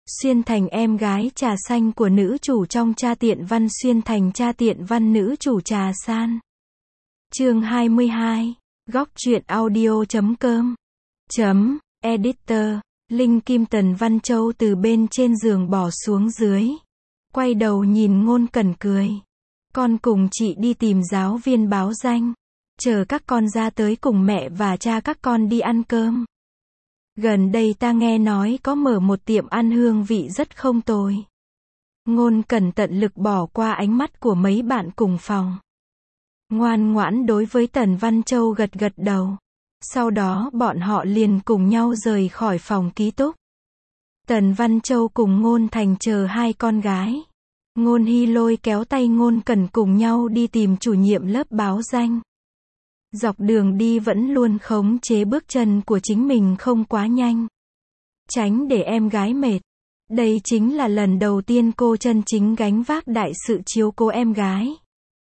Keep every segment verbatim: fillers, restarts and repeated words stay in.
Xuyên thành em gái trà xanh của nữ chủ trong Cha Tiện Văn. Xuyên thành Cha Tiện Văn nữ chủ Trà San. Chương hai mươi hai. Góc truyện audio chấm com. Chấm, editor. Linh Kim Tần Văn Châu từ bên trên giường bỏ xuống dưới. Quay đầu nhìn Ngôn Cẩn cười. Con cùng chị đi tìm giáo viên báo danh. Chờ các con ra tới cùng mẹ và cha các con đi ăn cơm. Gần đây ta nghe nói có mở một tiệm ăn hương vị rất không tồi. Ngôn Cẩn tận lực bỏ qua ánh mắt của mấy bạn cùng phòng. Ngoan ngoãn đối với Tần Văn Châu gật gật đầu. Sau đó bọn họ liền cùng nhau rời khỏi phòng ký túc. Tần Văn Châu cùng Ngôn Thành chờ hai con gái. Ngôn Hy lôi kéo tay Ngôn Cẩn cùng nhau đi tìm chủ nhiệm lớp báo danh. Dọc đường đi vẫn luôn khống chế bước chân của chính mình không quá nhanh. Tránh để em gái mệt. Đây chính là lần đầu tiên cô chân chính gánh vác đại sự chiếu cố em gái.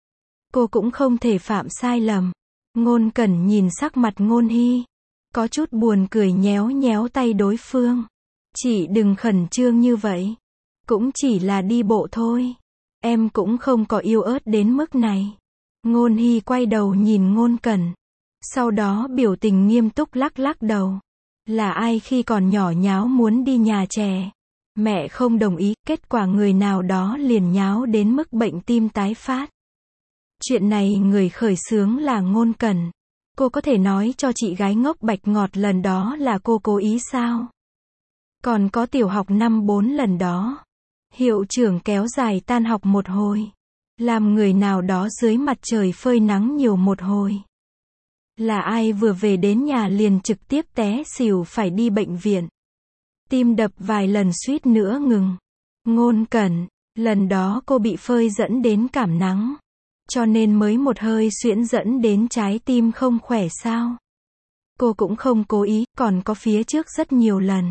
Cô cũng không thể phạm sai lầm. Ngôn Cẩn nhìn sắc mặt Ngôn Hy. Có chút buồn cười nhéo nhéo tay đối phương. Chị đừng khẩn trương như vậy. Cũng chỉ là đi bộ thôi. Em cũng không có yêu ớt đến mức này. Ngôn Hy quay đầu nhìn Ngôn Cẩn. Sau đó biểu tình nghiêm túc lắc lắc đầu. Là ai khi còn nhỏ nháo muốn đi nhà trẻ. Mẹ không đồng ý, kết quả người nào đó liền nháo đến mức bệnh tim tái phát. Chuyện này người khởi xướng là Ngôn Cẩn. Cô có thể nói cho chị gái ngốc bạch ngọt lần đó là cô cố ý sao? Còn có tiểu học năm bốn lần đó. Hiệu trưởng kéo dài tan học một hồi. Làm người nào đó dưới mặt trời phơi nắng nhiều một hồi. Là ai vừa về đến nhà liền trực tiếp té xỉu phải đi bệnh viện. Tim đập vài lần suýt nữa ngừng. Ngôn Cẩn, lần đó cô bị phơi dẫn đến cảm nắng. Cho nên mới một hơi xuyễn dẫn đến trái tim không khỏe sao. Cô cũng không cố ý, còn có phía trước rất nhiều lần.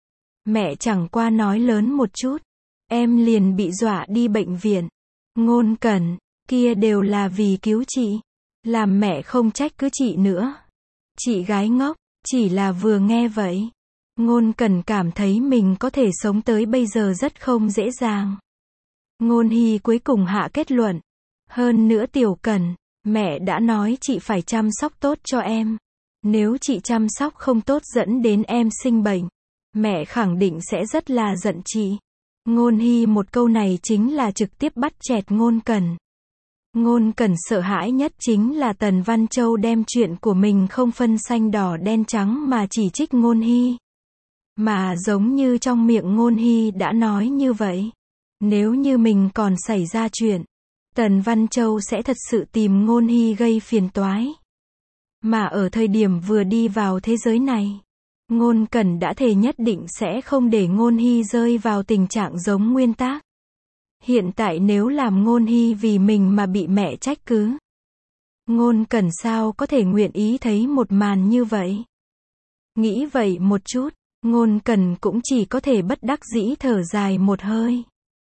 Mẹ chẳng qua nói lớn một chút. Em liền bị dọa đi bệnh viện. Ngôn Cẩn, kia đều là vì cứu chị. Làm mẹ không trách cứ chị nữa. Chị gái ngốc, chỉ là vừa nghe vậy. Ngôn Cẩn cảm thấy mình có thể sống tới bây giờ rất không dễ dàng. Ngôn Hy cuối cùng hạ kết luận. Hơn nữa Tiểu Cẩn, mẹ đã nói chị phải chăm sóc tốt cho em. Nếu chị chăm sóc không tốt dẫn đến em sinh bệnh, mẹ khẳng định sẽ rất là giận chị. Ngôn Hy một câu này chính là trực tiếp bắt chẹt Ngôn Cẩn. Ngôn Cẩn sợ hãi nhất chính là Tần Văn Châu đem chuyện của mình không phân xanh đỏ đen trắng mà chỉ trích Ngôn Hy. Mà giống như trong miệng Ngôn Hy đã nói như vậy. Nếu như mình còn xảy ra chuyện, Tần Văn Châu sẽ thật sự tìm Ngôn Hy gây phiền toái. Mà ở thời điểm vừa đi vào thế giới này, Ngôn Cẩn đã thề nhất định sẽ không để Ngôn Hy rơi vào tình trạng giống Nguyên Tác. Hiện tại nếu làm Ngôn Hy vì mình mà bị mẹ trách cứ, Ngôn Cẩn sao có thể nguyện ý thấy một màn như vậy. Nghĩ vậy một chút, Ngôn Cẩn cũng chỉ có thể bất đắc dĩ thở dài một hơi.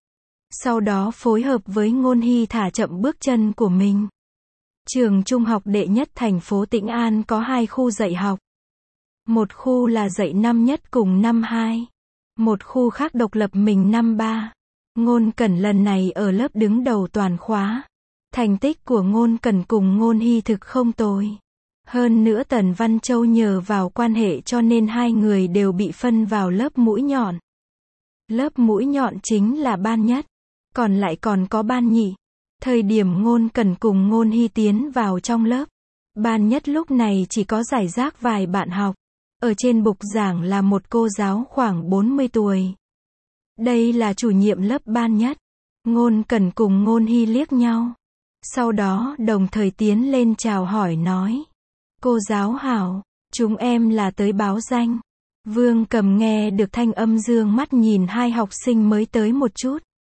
Sau đó phối hợp với Ngôn Hy thả chậm bước chân của mình. Trường trung học đệ nhất thành phố Tĩnh An có hai khu dạy học. Một khu là dạy năm nhất cùng năm hai. Một khu khác độc lập mình năm ba. Ngôn Cẩn lần này ở lớp đứng đầu toàn khóa. Thành tích của Ngôn Cẩn cùng Ngôn Hy thực không tồi. Hơn nữa Tần Văn Châu nhờ vào quan hệ cho nên hai người đều bị phân vào lớp mũi nhọn. Lớp mũi nhọn chính là ban nhất. Còn lại còn có ban nhị. Thời điểm Ngôn Cẩn cùng Ngôn Hy tiến vào trong lớp, ban nhất lúc này chỉ có rải rác vài bạn học. Ở trên bục giảng là một cô giáo khoảng bốn mươi tuổi. Đây là chủ nhiệm lớp ban nhất. Ngôn Cẩn cùng Ngôn Hy liếc nhau. Sau đó đồng thời tiến lên chào hỏi nói. Cô giáo hảo, chúng em là tới báo danh. Vương Cầm nghe được thanh âm dương mắt nhìn hai học sinh mới tới một chút.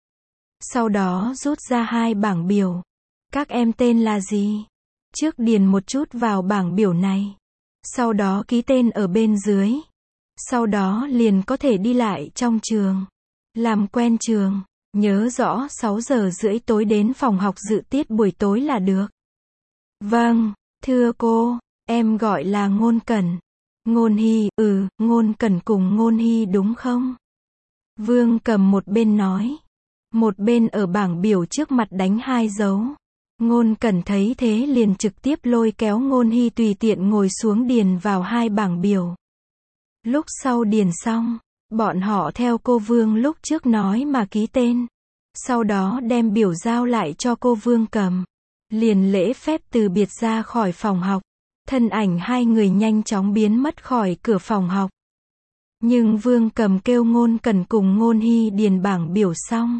Sau đó rút ra hai bảng biểu. Các em tên là gì? Trước điền một chút vào bảng biểu này. Sau đó ký tên ở bên dưới. Sau đó liền có thể đi lại trong trường. Làm quen trường. Nhớ rõ sáu giờ rưỡi tối đến phòng học dự tiết buổi tối là được. Vâng, thưa cô, em gọi là Ngôn Cẩn. Ngôn Hy, ừ, Ngôn Cẩn cùng Ngôn Hy đúng không? Vương Cầm một bên nói, một bên ở bảng biểu trước mặt đánh hai dấu. Ngôn Cẩn thấy thế liền trực tiếp lôi kéo Ngôn Hy tùy tiện ngồi xuống điền vào hai bảng biểu. Lúc sau điền xong, bọn họ theo cô Vương lúc trước nói mà ký tên. Sau đó đem biểu giao lại cho cô Vương Cầm. Liền lễ phép từ biệt ra khỏi phòng học. Thân ảnh hai người nhanh chóng biến mất khỏi cửa phòng học. Nhưng Vương Cầm kêu Ngôn Cẩn cùng Ngôn Hy điền bảng biểu xong.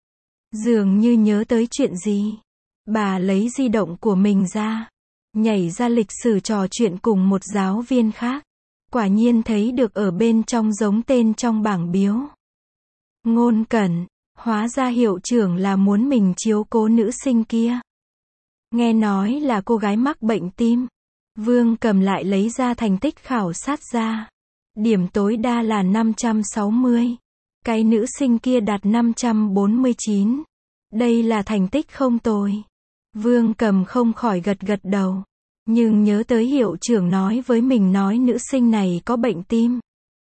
Dường như nhớ tới chuyện gì. Bà lấy di động của mình ra. Nhảy ra lịch sử trò chuyện cùng một giáo viên khác. Quả nhiên thấy được ở bên trong giống tên trong bảng biếu. Ngôn Cẩn, hóa ra hiệu trưởng là muốn mình chiếu cố nữ sinh kia. Nghe nói là cô gái mắc bệnh tim. Vương Cầm lại lấy ra thành tích khảo sát ra. Điểm tối đa là năm trăm sáu mươi. Cái nữ sinh kia đạt năm trăm bốn mươi chín. Đây là thành tích không tồi. Vương Cầm không khỏi gật gật đầu. Nhưng nhớ tới hiệu trưởng nói với mình nói nữ sinh này có bệnh tim.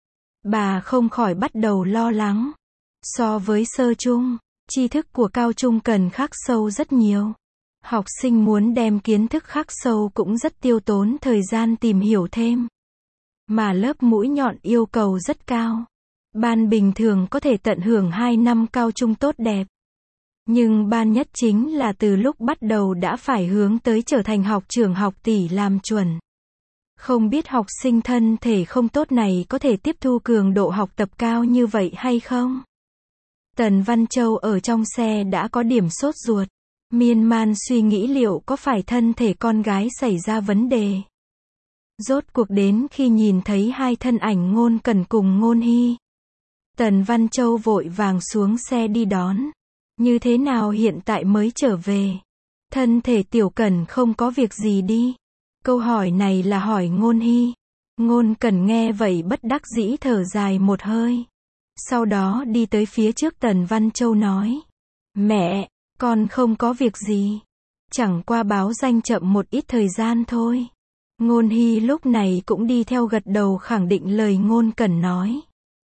Bà không khỏi bắt đầu lo lắng. So với sơ trung, tri thức của cao trung cần khắc sâu rất nhiều. Học sinh muốn đem kiến thức khắc sâu cũng rất tiêu tốn thời gian tìm hiểu thêm. Mà lớp mũi nhọn yêu cầu rất cao. Ban bình thường có thể tận hưởng hai năm cao trung tốt đẹp. Nhưng ban nhất chính là từ lúc bắt đầu đã phải hướng tới trở thành học trưởng học tỷ làm chuẩn. Không biết học sinh thân thể không tốt này có thể tiếp thu cường độ học tập cao như vậy hay không? Tần Văn Châu ở trong xe đã có điểm sốt ruột. Miên man suy nghĩ liệu có phải thân thể con gái xảy ra vấn đề. Rốt cuộc đến khi nhìn thấy hai thân ảnh Ngôn Cẩn cùng Ngôn Hy. Tần Văn Châu vội vàng xuống xe đi đón. Như thế nào hiện tại mới trở về? Thân thể Tiểu Cẩn không có việc gì đi? Câu hỏi này là hỏi Ngôn Hy. Ngôn Cẩn nghe vậy bất đắc dĩ thở dài một hơi. Sau đó đi tới phía trước Tần Văn Châu nói. Mẹ, con không có việc gì. Chẳng qua báo danh chậm một ít thời gian thôi. Ngôn Hy lúc này cũng đi theo gật đầu khẳng định lời Ngôn Cẩn nói.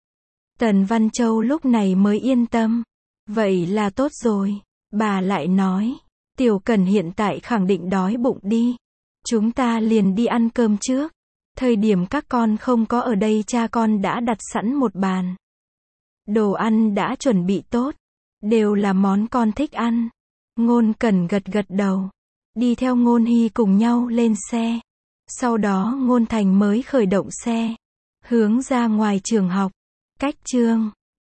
Tần Văn Châu lúc này mới yên tâm. Vậy là tốt rồi. Bà lại nói. Tiểu Cẩn hiện tại khẳng định đói bụng đi. Chúng ta liền đi ăn cơm trước. Thời điểm các con không có ở đây cha con đã đặt sẵn một bàn. Đồ ăn đã chuẩn bị tốt. Đều là món con thích ăn. Ngôn Cẩn gật gật đầu. Đi theo Ngôn Hy cùng nhau lên xe. Sau đó Ngôn Thành mới khởi động xe. Hướng ra ngoài trường học. Cách chương